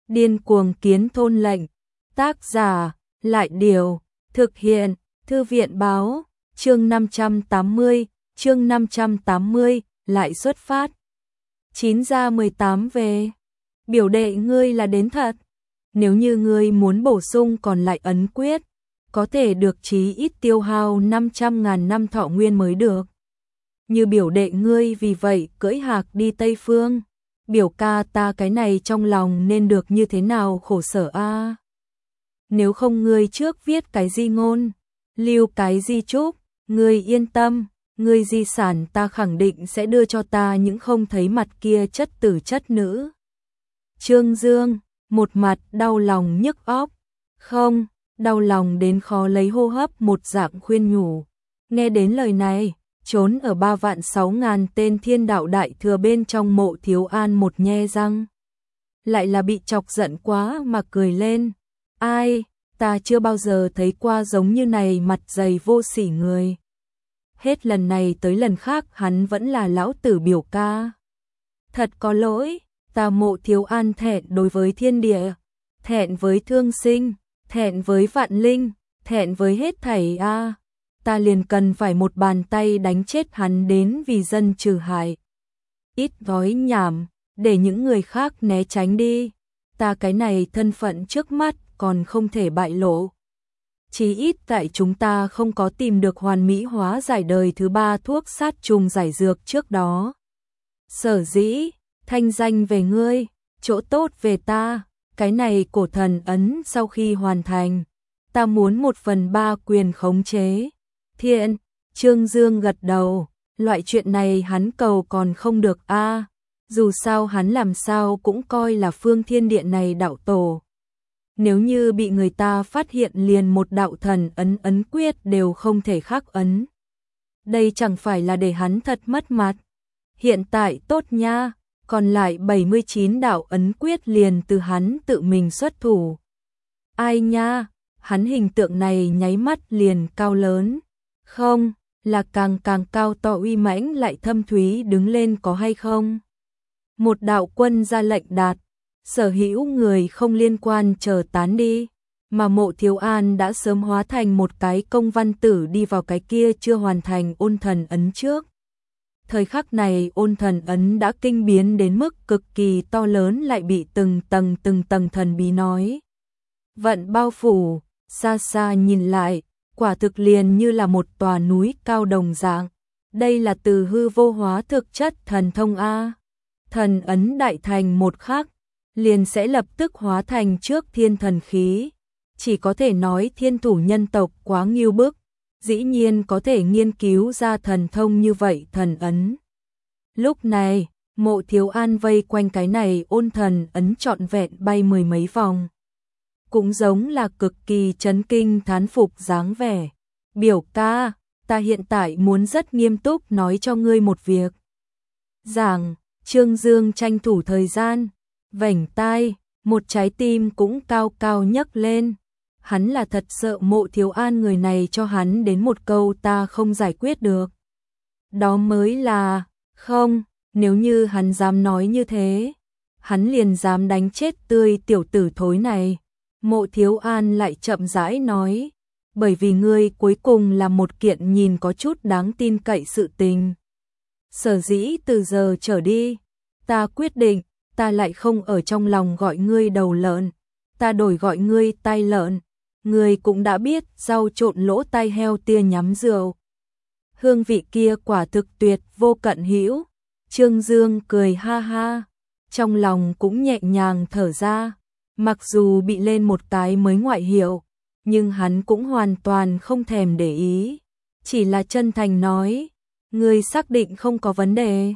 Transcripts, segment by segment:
Điên cuồng kiến thôn lệnh. Tác giả, Lại Điều, thực hiện, Thư viện Báo, chương 580, lại xuất phát. 9 ra 18 về. Biểu đệ ngươi là đến thật. Nếu như ngươi muốn bổ sung còn lại ấn quyết, có thể được chí ít tiêu hao 500.000 năm thọ nguyên mới được. Như biểu đệ ngươi vì vậy cưỡi hạc đi Tây Phương. Biểu ca ta cái này trong lòng nên được như thế nào khổ sở a. Nếu không ngươi trước viết cái di ngôn, lưu cái di chúc, ngươi yên tâm, ngươi di sản ta khẳng định sẽ đưa cho ta những không thấy mặt kia chất tử chất nữ. Trương Dương, một mặt đau lòng nhức óc, không, đau lòng đến khó lấy hô hấp một dạng khuyên nhủ. Nghe đến lời này, trốn ở 3.600.000 tên thiên đạo đại thừa bên trong Mộ Thiếu An một nhe răng. Lại là bị chọc giận quá mà cười lên. Ai, ta chưa bao giờ thấy qua giống như này mặt dày vô sỉ người. Hết lần này tới lần khác hắn vẫn là lão tử biểu ca. Thật có lỗi, ta Mộ Thiếu An thẹn đối với thiên địa, thẹn với thương sinh, thẹn với vạn linh, thẹn với hết thảy a. Ta liền cần phải một bàn tay đánh chết hắn đến vì dân trừ hại. Ít nói nhảm, để những người khác né tránh đi. Ta cái này thân phận trước mắt còn không thể bại lộ. Chí ít tại chúng ta không có tìm được hoàn mỹ hóa giải đời thứ 3 thuốc sát trùng giải dược trước đó. Sở dĩ, thanh danh về ngươi, chỗ tốt về ta, cái này cổ thần ấn sau khi hoàn thành, ta muốn 1/3 quyền khống chế. Thiện, Trương Dương gật đầu, loại chuyện này hắn cầu còn không được a. Dù sao hắn làm sao cũng coi là phương thiên địa này đạo tổ. Nếu như bị người ta phát hiện liền một đạo thần ấn quyết đều không thể khắc ấn. Đây chẳng phải là để hắn thật mất mặt. Hiện tại tốt nha, còn lại 79 đạo ấn quyết liền từ hắn tự mình xuất thủ. Ai nha, hắn hình tượng này nháy mắt liền cao lớn. Không, là càng cao to uy mãnh lại thâm thúy đứng lên có hay không? Một đạo quân ra lệnh đạt, sở hữu người không liên quan chờ tán đi, mà Mộ Thiếu An đã sớm hóa thành một cái công văn tử đi vào cái kia chưa hoàn thành ôn thần ấn trước. Thời khắc này ôn thần ấn đã kinh biến đến mức cực kỳ to lớn lại bị từng tầng thần bí nói. Vận bao phủ, xa xa nhìn lại, quả thực liền như là một tòa núi cao đồng dạng. Đây là từ hư vô hóa thực chất thần thông A. Thần ấn đại thành một khắc, liền sẽ lập tức hóa thành trước thiên thần khí. Chỉ có thể nói thiên thủ nhân tộc quá nghiêu bức, dĩ nhiên có thể nghiên cứu ra thần thông như vậy thần ấn. Lúc này, Mộ Thiếu An vây quanh cái này ôn thần ấn trọn vẹn bay 10 mấy vòng. Cũng giống là cực kỳ chấn kinh thán phục dáng vẻ. Biểu ca, ta hiện tại muốn rất nghiêm túc nói cho ngươi một việc. Giảng, Trương Dương tranh thủ thời gian, vểnh tai, một trái tim cũng cao nhấc lên. Hắn là thật sợ Mộ Thiếu An người này cho hắn đến một câu ta không giải quyết được. Đó mới là, không, nếu như hắn dám nói như thế, hắn liền dám đánh chết tươi tiểu tử thối này. Mộ Thiếu An lại chậm rãi nói, bởi vì ngươi cuối cùng là một kiện nhìn có chút đáng tin cậy sự tình. Sở dĩ từ giờ trở đi, ta quyết định, ta lại không ở trong lòng gọi ngươi đầu lợn, ta đổi gọi ngươi tai lợn. Ngươi cũng đã biết rau trộn lỗ tai heo tia nhắm rượu. Hương vị kia quả thực tuyệt vô cận hữu. Trương Dương cười ha ha, trong lòng cũng nhẹ nhàng thở ra. Mặc dù bị lên một cái mới ngoại hiệu, nhưng hắn cũng hoàn toàn không thèm để ý. Chỉ là chân thành nói, ngươi xác định không có vấn đề.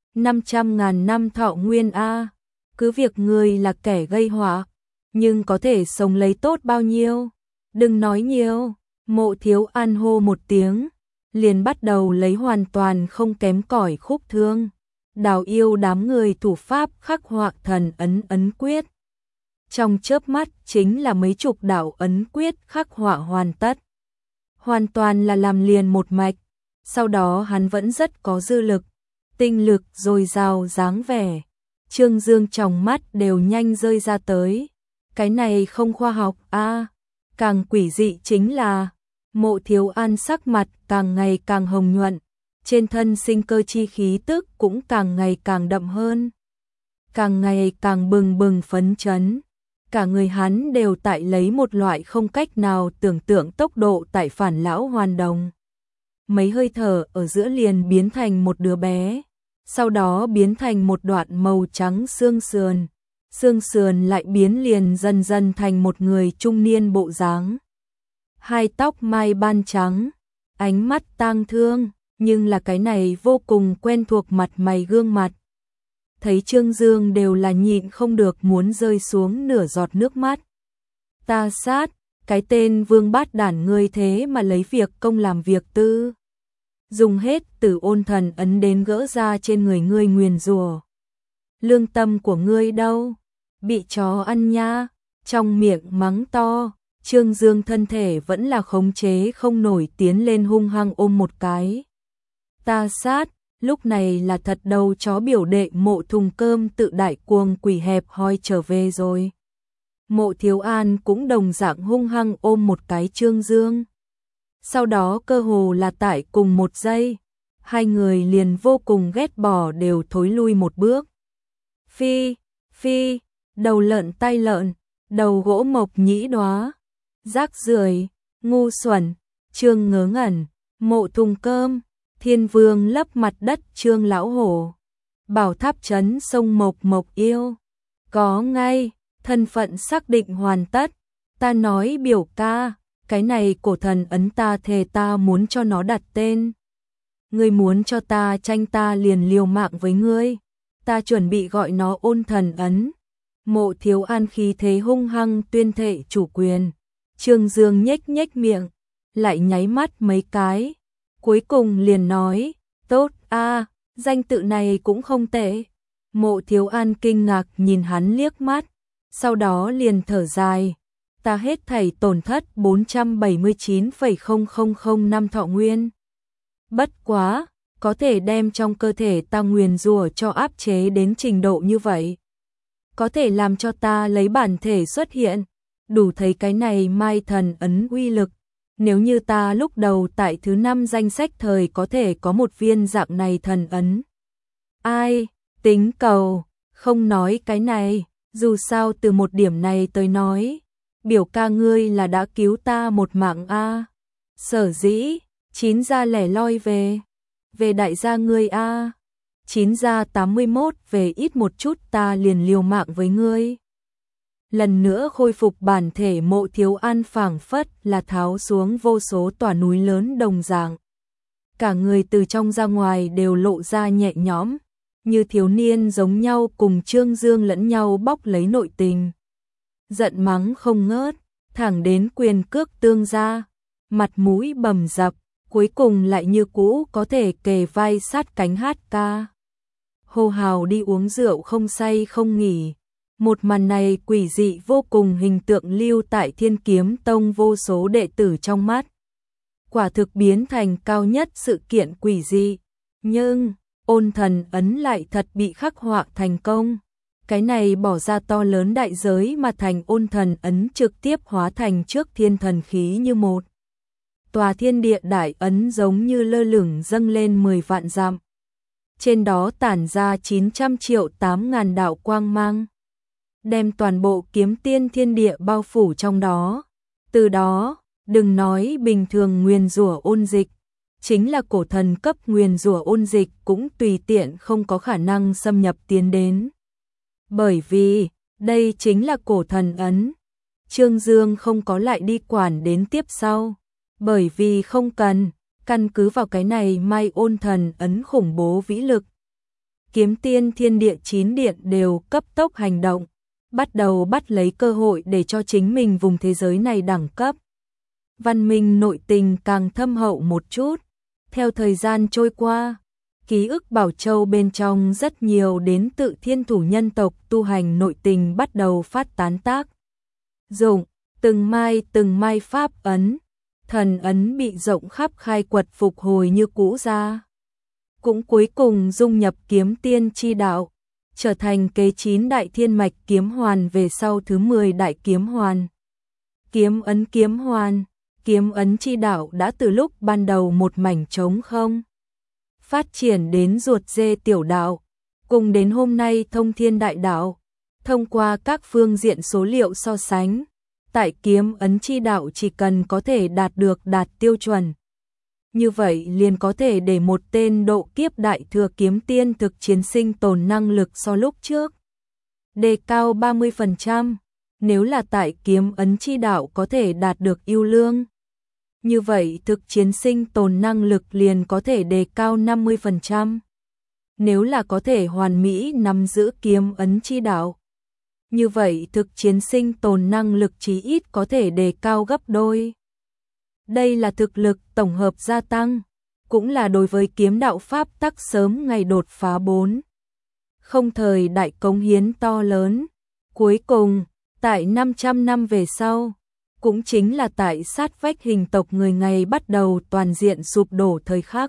500.000 năm thọ nguyên a, cứ việc ngươi là kẻ gây họa, nhưng có thể sống lấy tốt bao nhiêu. Đừng nói nhiều. Mộ Thiếu An hô một tiếng, liền bắt đầu lấy hoàn toàn không kém cỏi khúc thương. Đào yêu đám người thủ pháp khắc họa thần ấn quyết. Trong chớp mắt chính là mấy chục đạo ấn quyết khắc họa hoàn tất. Hoàn toàn là làm liền một mạch. Sau đó hắn vẫn rất có dư lực, tinh lực dồi dào dáng vẻ. Trương Dương tròng mắt đều nhanh rơi ra tới. Cái này không khoa học a. Càng quỷ dị chính là Mộ Thiếu An sắc mặt càng ngày càng hồng nhuận, trên thân sinh cơ chi khí tức cũng càng ngày càng đậm hơn, càng ngày càng bừng bừng phấn chấn. Cả người hắn đều tại lấy một loại không cách nào tưởng tượng tốc độ tại phản lão hoàn đồng. Mấy hơi thở ở giữa liền biến thành một đứa bé, sau đó biến thành một đoạn màu trắng xương sườn lại biến liền dần dần thành một người trung niên bộ dáng. Hai tóc mai ban trắng, ánh mắt tang thương, nhưng là cái này vô cùng quen thuộc mặt mày gương mặt. Thấy Trương Dương đều là nhịn không được muốn rơi xuống nửa giọt nước mắt. Ta sát, cái tên vương bát đản ngươi thế mà lấy việc công làm việc tư. Dùng hết từ ôn thần ấn đến gỡ ra trên người ngươi nguyền rủa. Lương tâm của ngươi đâu? Bị chó ăn nha. Trong miệng mắng to, Trương Dương thân thể vẫn là khống chế không nổi tiến lên hung hăng ôm một cái. Ta sát, lúc này là thật đầu chó biểu đệ Mộ thùng cơm tự đại cuồng quỷ hẹp hoi trở về rồi. Mộ Thiếu An cũng đồng dạng hung hăng ôm một cái Trương Dương. Sau đó cơ hồ là tại cùng một giây, hai người liền vô cùng ghét bỏ đều thối lui một bước. Phi, phi, đầu lợn tai lợn, đầu gỗ mộc nhĩ đóa, rác rưởi, ngu xuẩn, Trương ngớ ngẩn, Mộ thùng cơm, Thiên Vương lấp mặt đất Trương lão hổ, Bảo Tháp trấn sông Mộc Mộc yêu. Có ngay, thân phận xác định hoàn tất, ta nói biểu ca, cái này cổ thần ấn ta thề ta muốn cho nó đặt tên. Ngươi muốn cho ta tranh ta liền liều mạng với ngươi, ta chuẩn bị gọi nó ôn thần ấn. Mộ Thiếu An khí thế hung hăng tuyên thệ chủ quyền. Trương Dương nhếch nhếch miệng, lại nháy mắt mấy cái, cuối cùng liền nói, tốt a, danh tự này cũng không tệ. Mộ Thiếu An kinh ngạc nhìn hắn liếc mắt, sau đó liền thở dài, ta hết thảy tổn thất 479,000 năm thọ nguyên. Bất quá, có thể đem trong cơ thể ta nguyền rủa cho áp chế đến trình độ như vậy. Có thể làm cho ta lấy bản thể xuất hiện, đủ thấy cái này mai thần ấn uy lực. Nếu như ta lúc đầu tại thứ 5 danh sách thời có thể có một viên dạng này thần ấn. Ai, tính cầu, không nói cái này, dù sao từ một điểm này tới nói, biểu ca ngươi là đã cứu ta một mạng a. Sở dĩ, 9 gia lẻ loi về đại gia ngươi a. 9 gia 81 về ít một chút ta liền liều mạng với ngươi. Lần nữa khôi phục bản thể Mộ Thiếu An phảng phất là tháo xuống vô số tòa núi lớn đồng dạng. Cả người từ trong ra ngoài đều lộ ra nhẹ nhõm, như thiếu niên giống nhau cùng Trương Dương lẫn nhau bóc lấy nội tình. Giận mắng không ngớt, thẳng đến quyền cước tương ra, mặt mũi bầm dập, cuối cùng lại như cũ có thể kề vai sát cánh hát ca. Hô hào đi uống rượu không say không nghỉ. Một màn này quỷ dị vô cùng, hình tượng lưu tại Thiên Kiếm Tông vô số đệ tử trong mắt. Quả thực biến thành cao nhất sự kiện quỷ dị, nhưng ôn thần ấn lại thật bị khắc họa thành công. Cái này bỏ ra to lớn đại giới mà thành ôn thần ấn trực tiếp hóa thành trước thiên thần khí như một tòa thiên địa đại ấn giống như lơ lửng dâng lên 10 vạn dặm. Trên đó tản ra 900 triệu 8.000 đạo quang mang, đem toàn bộ kiếm tiên thiên địa bao phủ trong đó. Từ đó, đừng nói bình thường nguyền rủa ôn dịch, chính là cổ thần cấp nguyền rủa ôn dịch cũng tùy tiện không có khả năng xâm nhập tiến đến. Bởi vì, đây chính là cổ thần ấn. Trương Dương không có lại đi quản đến tiếp sau, bởi vì không cần, căn cứ vào cái này mai ôn thần ấn khủng bố vĩ lực. Kiếm tiên thiên địa 9 điện đều cấp tốc hành động, bắt đầu bắt lấy cơ hội để cho chính mình vùng thế giới này đẳng cấp. Văn minh nội tình càng thâm hậu một chút. Theo thời gian trôi qua, ký ức Bảo Châu bên trong rất nhiều đến tự thiên thủ nhân tộc tu hành nội tình bắt đầu phát tán tác dụng, từng mai pháp ấn, thần ấn bị rộng khắp khai quật phục hồi như cũ ra. Cũng cuối cùng dung nhập kiếm tiên chi đạo, trở thành kế 9 đại thiên mạch kiếm hoàn về sau thứ 10 đại kiếm hoàn. Kiếm hoàn, kiếm ấn chi đạo đã từ lúc ban đầu một mảnh trống không, phát triển đến ruột dê tiểu đạo, cùng đến hôm nay thông thiên đại đạo. Thông qua các phương diện số liệu so sánh, tại kiếm ấn chi đạo chỉ cần có thể đạt tiêu chuẩn, như vậy liền có thể để một tên độ kiếp đại thừa kiếm tiên thực chiến sinh tồn năng lực so lúc trước đề cao 30%. Nếu là tại kiếm ấn chi đạo có thể đạt được ưu lương, như vậy thực chiến sinh tồn năng lực liền có thể đề cao 50%. Nếu là có thể hoàn mỹ nắm giữ kiếm ấn chi đạo, như vậy thực chiến sinh tồn năng lực chí ít có thể đề cao gấp đôi. Đây là thực lực tổng hợp gia tăng, cũng là đối với kiếm đạo pháp tắc sớm ngày đột phá 4. Không thời đại cống hiến to lớn. Cuối cùng, tại 500 năm về sau, cũng chính là tại sát vách hình tộc người ngày bắt đầu toàn diện sụp đổ thời khắc.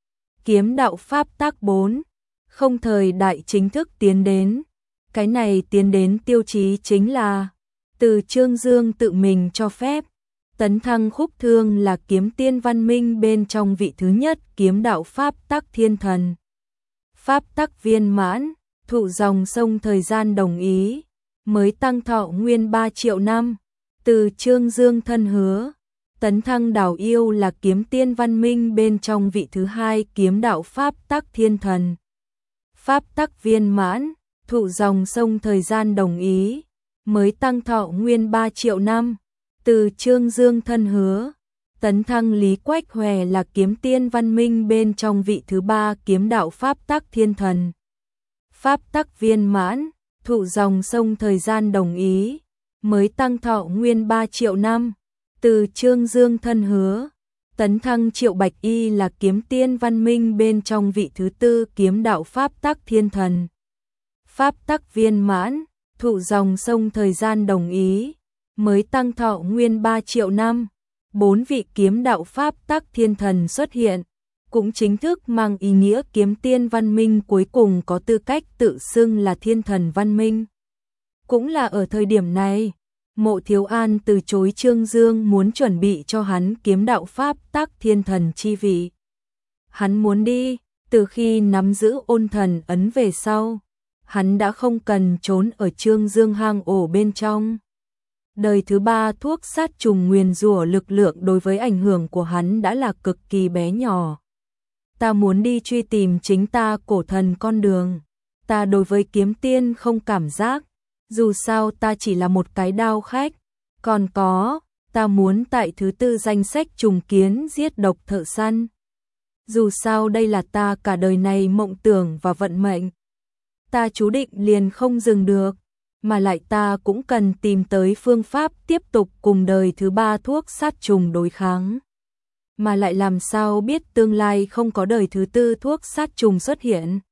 Kiếm đạo pháp tắc 4. Không thời đại chính thức tiến đến. Cái này tiến đến tiêu chí chính là từ Trương Dương tự mình cho phép tấn thăng khúc thương là kiếm tiên văn minh bên trong vị thứ nhất kiếm đạo pháp tắc thiên thần. Pháp tắc viên mãn, thụ dòng sông thời gian đồng ý, mới tăng thọ nguyên 3 triệu năm, từ Trương Dương thân hứa, tấn thăng đảo yêu là kiếm tiên văn minh bên trong vị thứ hai kiếm đạo pháp tắc thiên thần. Pháp tắc viên mãn, thụ dòng sông thời gian đồng ý, mới tăng thọ nguyên 3 triệu năm, từ Trương Dương thân hứa, tấn thăng Lý Quách Hòe là kiếm tiên văn minh bên trong vị thứ ba kiếm đạo pháp tắc thiên thần. Pháp tắc viên mãn, thụ dòng sông thời gian đồng ý, mới tăng thọ nguyên 3 triệu năm, từ Trương Dương thân hứa, tấn thăng Triệu Bạch Y là kiếm tiên văn minh bên trong vị thứ tư kiếm đạo pháp tắc thiên thần. Pháp tắc viên mãn, thụ dòng sông thời gian đồng ý, mới tăng thọ nguyên 3 triệu năm, 4 vị kiếm đạo pháp tắc thiên thần xuất hiện, cũng chính thức mang ý nghĩa kiếm tiên văn minh cuối cùng có tư cách tự xưng là thiên thần văn minh. Cũng là ở thời điểm này, Mộ Thiếu An từ chối Trương Dương muốn chuẩn bị cho hắn kiếm đạo pháp tắc thiên thần chi vị. Hắn muốn đi, từ khi nắm giữ ôn thần ấn về sau, hắn đã không cần trốn ở Trương Dương hang ổ bên trong. Đời thứ ba thuốc sát trùng nguyền rủa lực lượng đối với ảnh hưởng của hắn đã là cực kỳ bé nhỏ. Ta muốn đi truy tìm chính ta cổ thần con đường. Ta đối với kiếm tiên không cảm giác, dù sao ta chỉ là một cái đao khách. Còn có, ta muốn tại thứ tư danh sách trùng kiến giết độc thợ săn. Dù sao đây là ta cả đời này mộng tưởng và vận mệnh. Ta chú định liền không dừng được, mà lại ta cũng cần tìm tới phương pháp tiếp tục cùng đời thứ ba thuốc sát trùng đối kháng. Mà lại làm sao biết tương lai không có đời thứ tư thuốc sát trùng xuất hiện.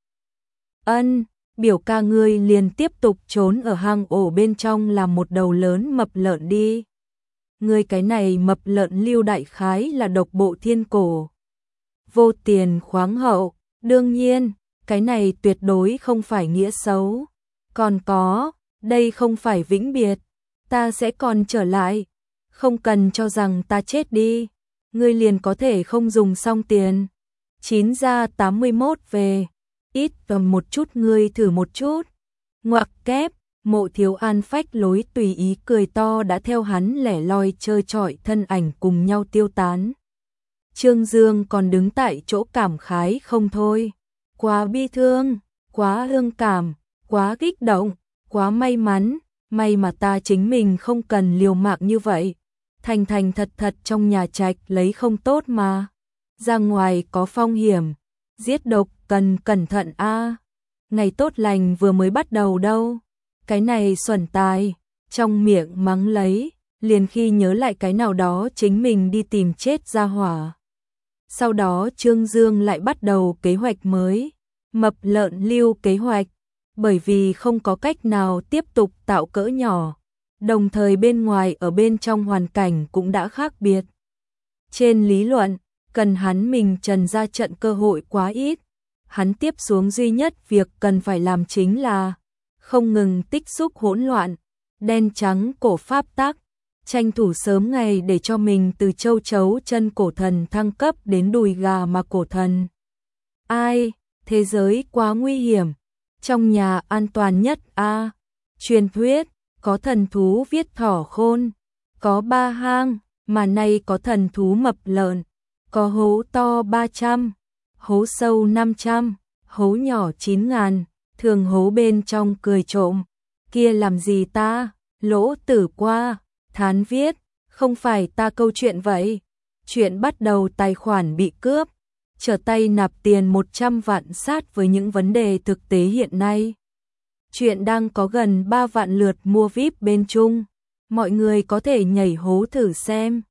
Ân, biểu ca ngươi liền tiếp tục trốn ở hang ổ bên trong làm một đầu lớn mập lợn đi. Ngươi cái này mập lợn lưu đại khái là độc bộ thiên cổ. Vô tiền khoáng hậu, đương nhiên, cái này tuyệt đối không phải nghĩa xấu. Còn có, đây không phải vĩnh biệt, ta sẽ còn trở lại. Không cần cho rằng ta chết đi, ngươi liền có thể không dùng xong tiền. 9 ra 81 về, ít cầm một chút ngươi thử một chút. Ngoặc kép, Mộ Thiếu An phách lối tùy ý cười to đã theo hắn lẻ loi chơi chọi thân ảnh cùng nhau tiêu tán. Trương Dương còn đứng tại chỗ cảm khái không thôi. Quá bi thương, quá hương cảm, quá kích động, quá may mắn, may mà ta chính mình không cần liều mạng như vậy. Thành thành thật thật trong nhà trạch lấy không tốt mà. Ra ngoài có phong hiểm, giết độc cần cẩn thận a. Ngày tốt lành vừa mới bắt đầu đâu. Cái này xuẩn tài, trong miệng mắng lấy, liền khi nhớ lại cái nào đó chính mình đi tìm chết ra hỏa. Sau đó Trương Dương lại bắt đầu kế hoạch mới, mập lợn lưu kế hoạch, bởi vì không có cách nào tiếp tục tạo cỡ nhỏ, đồng thời bên ngoài ở bên trong hoàn cảnh cũng đã khác biệt. Trên lý luận, cần hắn mình trần ra trận cơ hội quá ít, hắn tiếp xuống duy nhất việc cần phải làm chính là không ngừng tích xúc hỗn loạn, đen trắng cổ pháp tắc, tranh thủ sớm ngày để cho mình từ châu chấu chân cổ thần thăng cấp đến đùi gà mà cổ thần. Ai, thế giới quá nguy hiểm, trong nhà an toàn nhất a. Truyền thuyết, có thần thú viết thỏ khôn, có 3 hang, mà nay có thần thú mập lợn, có hố to 300, hố sâu 500, hố nhỏ 9.000, thường hố bên trong cười trộm. Kia làm gì ta? Lỗ Tử qua, thán viết, không phải ta câu chuyện vậy. Chuyện bắt đầu tài khoản bị cướp, trở tay nạp tiền 100 vạn sát với những vấn đề thực tế hiện nay. Chuyện đang có gần 3 vạn lượt mua VIP bên Trung, mọi người có thể nhảy hố thử xem.